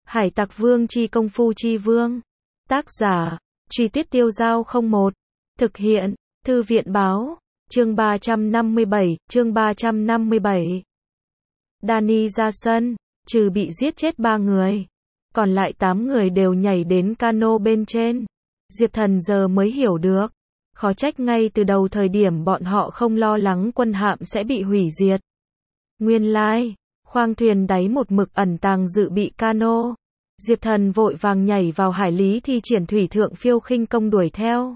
Hải Tặc Vương chi công phu chi vương. Tác giả, Truy Tuyết Tiêu Dao 01. Thực hiện, Thư viện báo, chương 357. Danny ra sân, trừ bị giết chết 3 người. Còn lại 8 người đều nhảy đến cano bên trên. Diệp Thần giờ mới hiểu được. Khó trách ngay từ đầu thời điểm bọn họ không lo lắng quân hạm sẽ bị hủy diệt. Nguyên lai, khoang thuyền đáy một mực ẩn tàng dự bị cano. Diệp Thần vội vàng nhảy vào hải lý thi triển thủy thượng phiêu khinh công đuổi theo.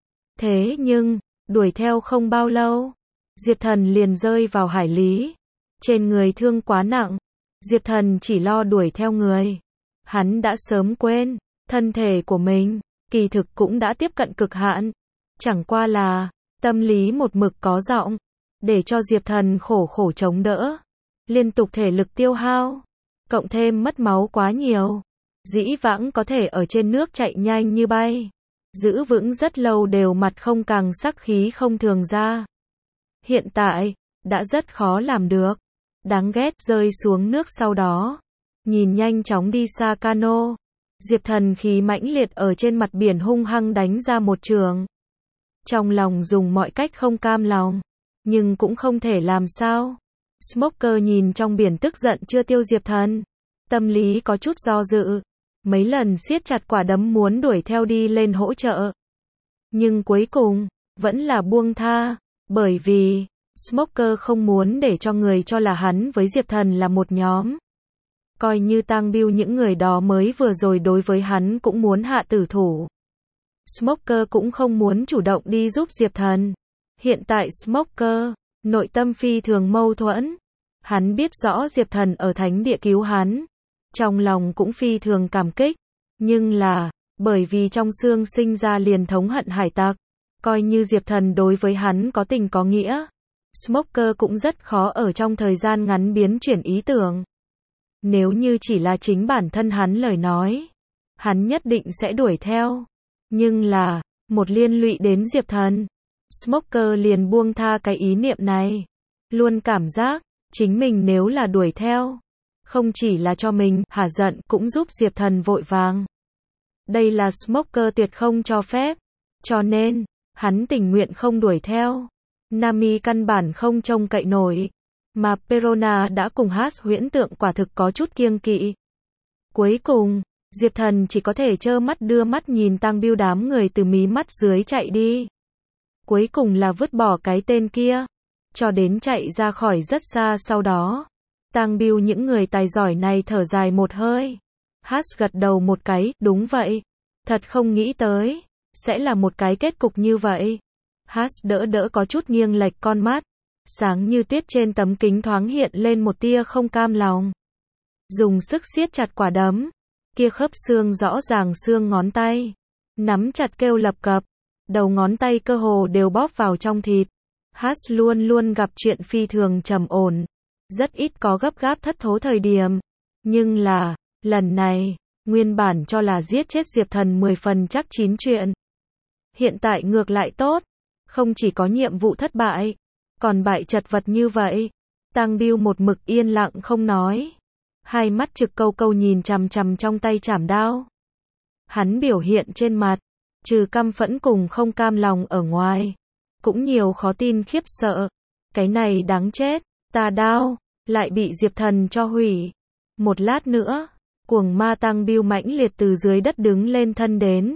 Thế nhưng, đuổi theo không bao lâu, Diệp Thần liền rơi vào hải lý. Trên người thương quá nặng, Diệp Thần chỉ lo đuổi theo người. Hắn đã sớm quên, thân thể của mình, kỳ thực cũng đã tiếp cận cực hạn. Chẳng qua là, tâm lý một mực có giọng, để cho Diệp Thần khổ khổ chống đỡ. Liên tục thể lực tiêu hao, cộng thêm mất máu quá nhiều. Dĩ vãng có thể ở trên nước chạy nhanh như bay, giữ vững rất lâu đều mặt không càng sắc khí không thường ra. Hiện tại, đã rất khó làm được. Đáng ghét rơi xuống nước sau đó. Nhìn nhanh chóng đi xa cano. Diệp Thần khí mãnh liệt ở trên mặt biển hung hăng đánh ra một trường. Trong lòng dùng mọi cách không cam lòng, nhưng cũng không thể làm sao. Smoker nhìn trong biển tức giận chưa tiêu Diệp Thần. Tâm lý có chút do dự. Mấy lần siết chặt quả đấm muốn đuổi theo đi lên hỗ trợ. Nhưng cuối cùng, vẫn là buông tha. Bởi vì, Smoker không muốn để cho người cho là hắn với Diệp Thần là một nhóm. Coi như Tang Bill những người đó mới vừa rồi đối với hắn cũng muốn hạ tử thủ. Smoker cũng không muốn chủ động đi giúp Diệp Thần. Hiện tại Smoker, nội tâm phi thường mâu thuẫn. Hắn biết rõ Diệp Thần ở thánh địa cứu hắn. Trong lòng cũng phi thường cảm kích. Nhưng là, bởi vì trong xương sinh ra liền thống hận hải tặc. Coi như Diệp Thần đối với hắn có tình có nghĩa. Smoker cũng rất khó ở trong thời gian ngắn biến chuyển ý tưởng. Nếu như chỉ là chính bản thân hắn lời nói, hắn nhất định sẽ đuổi theo. Nhưng là, một liên lụy đến Diệp Thần, Smoker liền buông tha cái ý niệm này. Luôn cảm giác, chính mình nếu là đuổi theo, không chỉ là cho mình hả giận cũng giúp Diệp Thần vội vàng. Đây là Smoker tuyệt không cho phép. Cho nên, hắn tình nguyện không đuổi theo. Nami căn bản không trông cậy nổi. Mà Perona đã cùng Haas huyễn tượng quả thực có chút kiêng kỵ. Cuối cùng, Diệp Thần chỉ có thể trơ mắt đưa mắt nhìn Tang Bill đám người từ mí mắt dưới chạy đi. Cuối cùng là vứt bỏ cái tên kia. Cho đến chạy ra khỏi rất xa sau đó. Tang Bill những người tài giỏi này thở dài một hơi. Haas gật đầu một cái, đúng vậy. Thật không nghĩ tới, sẽ là một cái kết cục như vậy. Haas đỡ có chút nghiêng lệch con mắt. Sáng như tuyết trên tấm kính thoáng hiện lên một tia không cam lòng. Dùng sức siết chặt quả đấm. Kia khớp xương rõ ràng xương ngón tay. Nắm chặt kêu lập cập. Đầu ngón tay cơ hồ đều bóp vào trong thịt. Haas luôn luôn gặp chuyện phi thường trầm ổn. Rất ít có gấp gáp thất thố thời điểm. Nhưng là, lần này, nguyên bản cho là giết chết Diệp Thần 10 phần chắc 9 chuyện. Hiện tại ngược lại tốt. Không chỉ có nhiệm vụ thất bại, còn bại chật vật như vậy. Tang Bill một mực yên lặng không nói. Hai mắt trực câu nhìn chằm chằm trong tay chảm đao. Hắn biểu hiện trên mặt, trừ căm phẫn cùng không cam lòng ở ngoài, cũng nhiều khó tin khiếp sợ. Cái này đáng chết, tà đao, lại bị Diệp Thần cho hủy. Một lát nữa, cuồng ma Tang Bill mãnh liệt từ dưới đất đứng lên thân đến.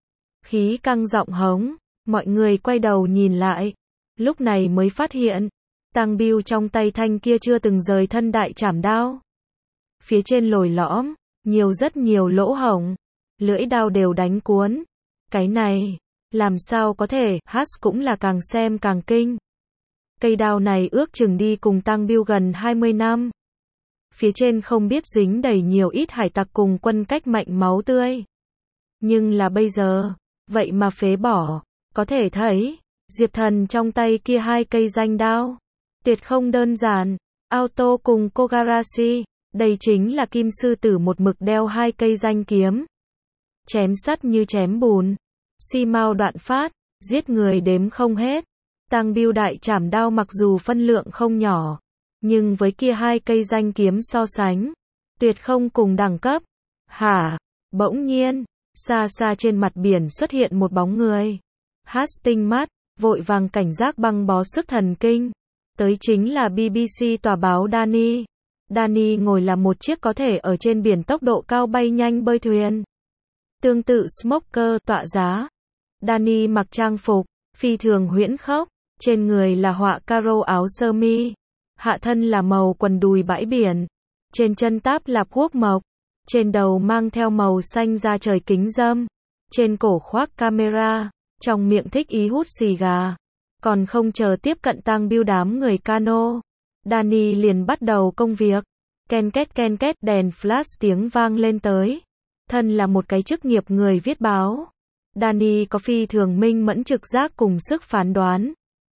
Khí căng giọng hống, mọi người quay đầu nhìn lại. Lúc này mới phát hiện, Tang Bill trong tay thanh kia chưa từng rời thân đại chảm đao. Phía trên lồi lõm, rất nhiều lỗ hổng, lưỡi đao đều đánh cuốn. Cái này, làm sao có thể, Haas cũng là càng xem càng kinh. Cây đao này ước chừng đi cùng Tang Bill gần 20 năm. Phía trên không biết dính đầy nhiều ít hải tặc cùng quân cách mạnh máu tươi. Nhưng là bây giờ, vậy mà phế bỏ, có thể thấy. Diệp Thần trong tay kia 2 cây danh đao. Tuyệt không đơn giản. Auto cùng Kogarashi. Đây chính là kim sư tử một mực đeo 2 cây danh kiếm. Chém sắt như chém bùn. Xi mao đoạn phát. Giết người đếm không hết. Tang Bill đại chảm đao mặc dù phân lượng không nhỏ. Nhưng với kia 2 cây danh kiếm so sánh. Tuyệt không cùng đẳng cấp. Hả? Bỗng nhiên, xa xa trên mặt biển xuất hiện một bóng người. Hastings mắt, vội vàng cảnh giác băng bó sức thần kinh. Tới chính là BBC tòa báo Danny. Danny ngồi là một chiếc có thể ở trên biển tốc độ cao bay nhanh bơi thuyền. Tương tự Smoker tọa giá. Danny mặc trang phục phi thường huyễn khốc, trên người là họa caro áo sơ mi, hạ thân là màu quần đùi bãi biển, trên chân táp là cuốc mộc, trên đầu mang theo màu xanh da trời kính râm, trên cổ khoác camera, trong miệng thích ý hút xì gà. Còn không chờ tiếp cận tang bưu đám người cano, Danny liền bắt đầu công việc. Ken két đèn flash tiếng vang lên tới. Thân là một cái chức nghiệp người viết báo, Danny có phi thường minh mẫn trực giác cùng sức phán đoán.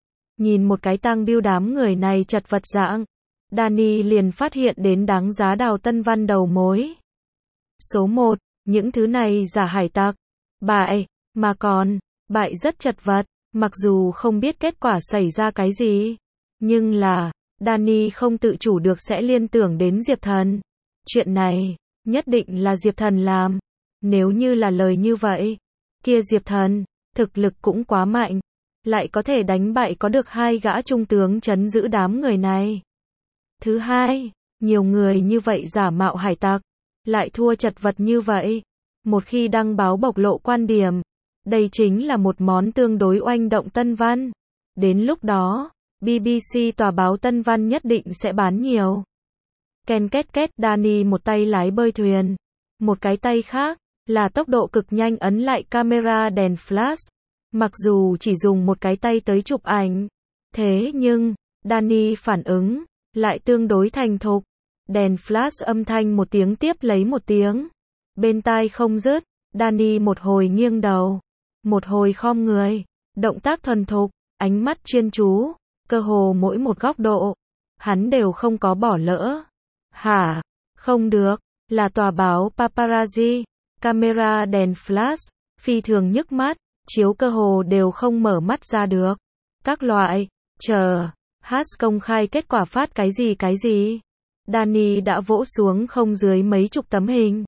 Nhìn một cái tang bưu đám người này chật vật dạng, Danny liền phát hiện đến đáng giá Đào Tân Văn đầu mối. Số 1, những thứ này giả hải tặc. Bại, mà còn, bại rất chật vật, mặc dù không biết kết quả xảy ra cái gì. Nhưng là, Danny không tự chủ được sẽ liên tưởng đến Diệp Thần. Chuyện này, nhất định là Diệp Thần làm. Nếu như là lời như vậy, kia Diệp Thần, thực lực cũng quá mạnh. Lại có thể đánh bại có được 2 gã trung tướng trấn giữ đám người này. Thứ hai, nhiều người như vậy giả mạo hải tặc, lại thua chật vật như vậy. Một khi đăng báo bộc lộ quan điểm, đây chính là một món tương đối oanh động tân văn. Đến lúc đó, BBC tòa báo Tân Văn nhất định sẽ bán nhiều. Ken két Danny một tay lái bơi thuyền, một cái tay khác là tốc độ cực nhanh ấn lại camera đèn flash. Mặc dù chỉ dùng một cái tay tới chụp ảnh, thế nhưng Danny phản ứng lại tương đối thành thục. Đèn flash âm thanh một tiếng tiếp lấy một tiếng, bên tai không dứt. Danny một hồi nghiêng đầu, một hồi khom người, động tác thuần thục, ánh mắt chuyên chú, cơ hồ mỗi một góc độ hắn đều không có bỏ lỡ. Hả? Không được, là tòa báo paparazzi, camera đèn flash phi thường nhức mắt, chiếu cơ hồ đều không mở mắt ra được. Các loại, chờ, công khai kết quả phát cái gì? Danny đã vỗ xuống không dưới mấy chục tấm hình.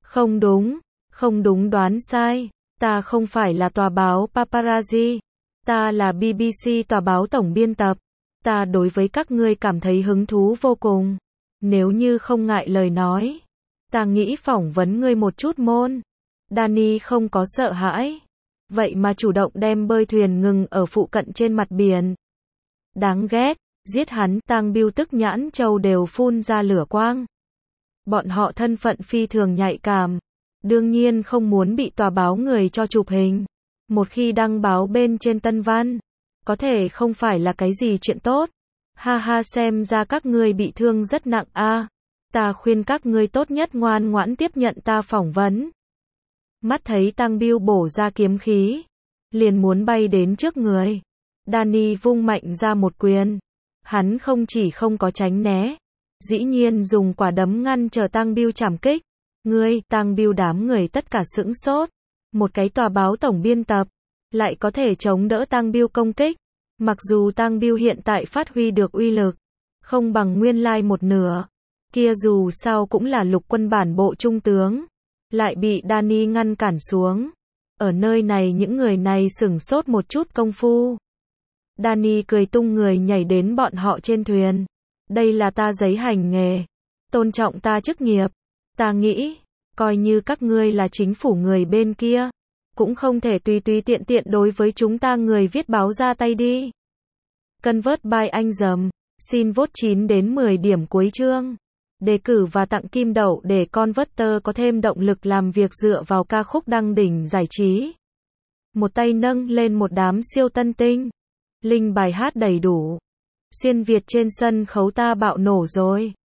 Không đúng đoán sai, ta không phải là tòa báo paparazzi, ta là BBC tòa báo tổng biên tập. Ta đối với các ngươi cảm thấy hứng thú vô cùng. Nếu như không ngại lời nói, ta nghĩ phỏng vấn ngươi một chút môn. Danny không có sợ hãi, vậy mà chủ động đem bơi thuyền ngừng ở phụ cận trên mặt biển. Đáng ghét, giết hắn, tang bưu tức nhãn châu đều phun ra lửa quang. Bọn họ thân phận phi thường nhạy cảm, đương nhiên không muốn bị tòa báo người cho chụp hình. Một khi đăng báo bên trên Tân Văn, có thể không phải là cái gì chuyện tốt. Ha xem ra các ngươi bị thương rất nặng a. Ta khuyên các ngươi tốt nhất ngoan ngoãn tiếp nhận ta phỏng vấn. Mắt thấy tang bưu bổ ra kiếm khí, liền muốn bay đến trước người. Danny vung mạnh ra một quyền. Hắn không chỉ không có tránh né, dĩ nhiên dùng quả đấm ngăn trở tang bưu trảm kích. Ngươi, tang bưu đám người tất cả sững sốt. Một cái tòa báo tổng biên tập, lại có thể chống đỡ tang bưu công kích. Mặc dù tang bưu hiện tại phát huy được uy lực, không bằng nguyên lai một nửa. Kia dù sao cũng là lục quân bản bộ trung tướng. Lại bị Danny ngăn cản xuống. Ở nơi này những người này sửng sốt một chút công phu. Danny cười tung người nhảy đến bọn họ trên thuyền. Đây là ta giấy hành nghề. Tôn trọng ta chức nghiệp. Ta nghĩ, coi như các ngươi là chính phủ người bên kia, cũng không thể tùy tiện đối với chúng ta người viết báo ra tay đi. Convert by anh dầm. Xin vote 9 đến 10 điểm cuối chương. Đề cử và tặng kim đậu để Converter có thêm động lực làm việc dựa vào ca khúc đăng đỉnh giải trí. Một tay nâng lên một đám siêu tân tinh. Link bài hát đầy đủ. Xuyên Việt trên sân khấu ta bạo nổ rồi.